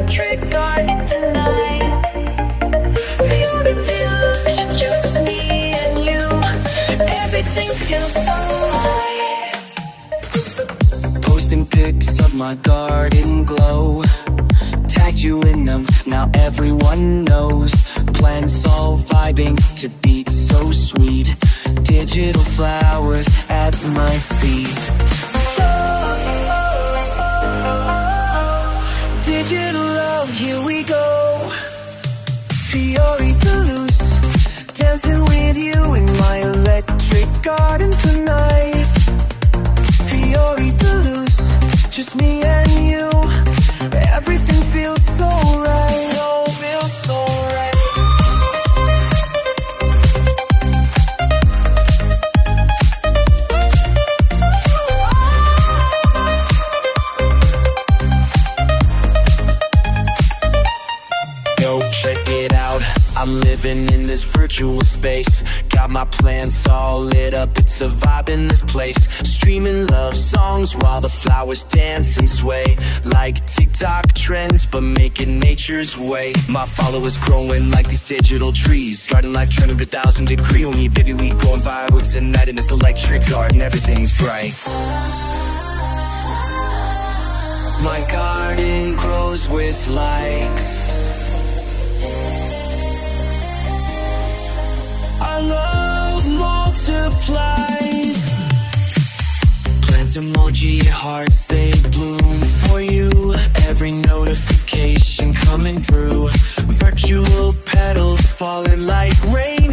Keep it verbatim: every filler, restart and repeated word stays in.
electric garden tonight. Pure deluxe, just me and you. Everything feels so right. Posting pics of my garden glow, tagged you in them, now everyone knows. Plants all vibing to beats so sweet. Digital flowers at my feet. Digital love, here we go. Fiori Deluxe, dancing with you in my electric garden tonight. Fiori Deluxe, just me and you. Everything feels so right. Oh, feels so right. Check it out, I'm living in this virtual space. Got my plants all lit up, it's a vibe in this place. Streaming love songs while the flowers dance and sway. Like TikTok trends, but making nature's way. My followers growing like these digital trees. Garden life trending a thousand degree on me. Baby, we going viral tonight in this electric garden, everything's bright. My garden grows with likes. Our love multiplies. Plants, emoji, hearts, they bloom for you. Every notification coming through. Virtual petals falling like rain.